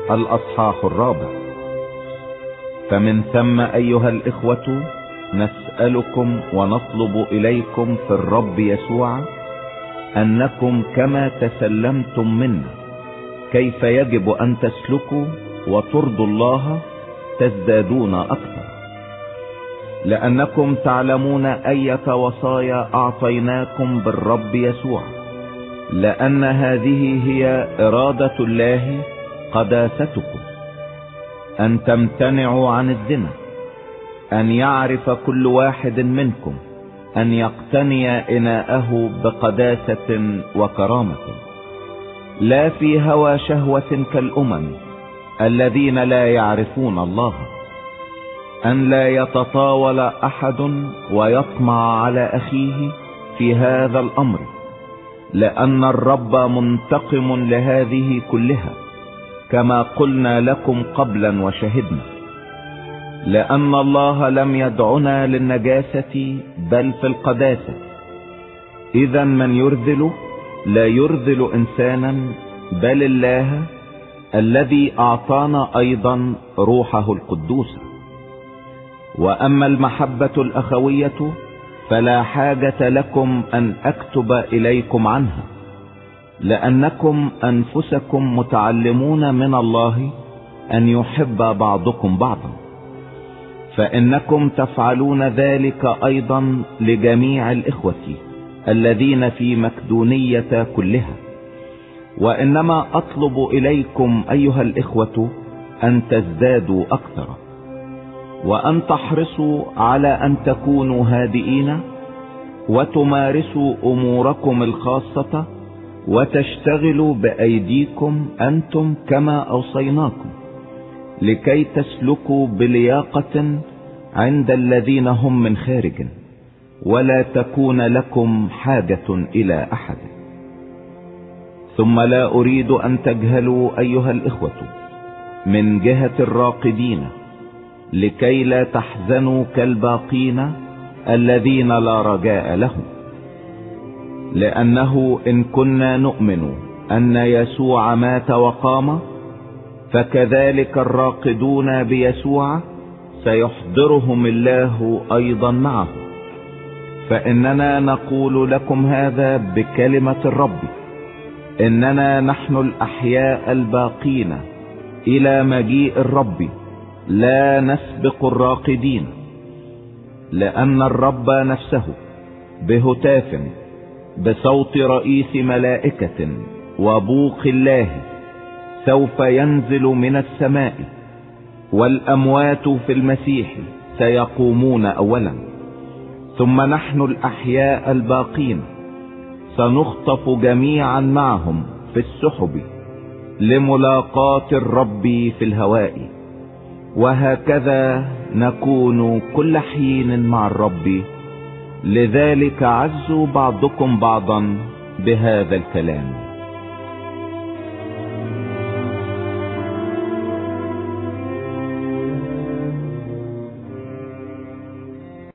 الأصحاح 4. فمن ثم أيها الإخوة نسألكم ونطلب إليكم في الرب يسوع أنكم كما تسلمتم منا كيف يجب أن تسلكوا وترضوا الله تزدادون أكثر، لأنكم تعلمون أية وصايا أعطيناكم بالرب يسوع، لأن هذه هي إرادة الله قداستكم، أن تمتنعوا عن الزنا، أن يعرف كل واحد منكم أن يقتني إناءه بقداسة وكرامة، لا في هوى شهوة كالأمم الذين لا يعرفون الله، أن لا يتطاول أحد ويطمع على أخيه في هذا الأمر، لأن الرب منتقم لهذه كلها كما قلنا لكم قبلا وشهدنا، لأن الله لم يدعنا للنجاسة بل في القداسة. إذا من يرذل لا يرذل إنسانا بل الله الذي أعطانا أيضا روحه القدوس. وأما المحبة الأخوية فلا حاجة لكم أن أكتب إليكم عنها، لأنكم أنفسكم متعلمون من الله أن يحب بعضكم بعضا، فإنكم تفعلون ذلك أيضا لجميع الإخوة الذين في مقدونية كلها. وإنما أطلب إليكم أيها الإخوة أن تزدادوا أكثر، وأن تحرصوا على أن تكونوا هادئين، وتمارسوا أموركم الخاصة، وتشتغلوا بأيديكم أنتم كما أوصيناكم، لكي تسلكوا بلياقة عند الذين هم من خارج، ولا تكون لكم حاجة إلى أحد. ثم لا أريد أن تجهلوا أيها الإخوة من جهة الراقدين، لكي لا تحزنوا كالباقين الذين لا رجاء لهم، لأنه إن كنا نؤمن أن يسوع مات وقام، فكذلك الراقدون بيسوع سيحضرهم الله أيضا معه. فإننا نقول لكم هذا بكلمة الرب، إننا نحن الأحياء الباقين إلى مجيء الرب لا نسبق الراقدين، لأن الرب نفسه بهتاف بصوت رئيس ملائكة وبوق الله سوف ينزل من السماء، والأموات في المسيح سيقومون أولا، ثم نحن الأحياء الباقين سنخطف جميعا معهم في السحب لملاقاة الرب في الهواء، وهكذا نكون كل حين مع الرب. لذلك عزوا بعضكم بعضا بهذا الكلام.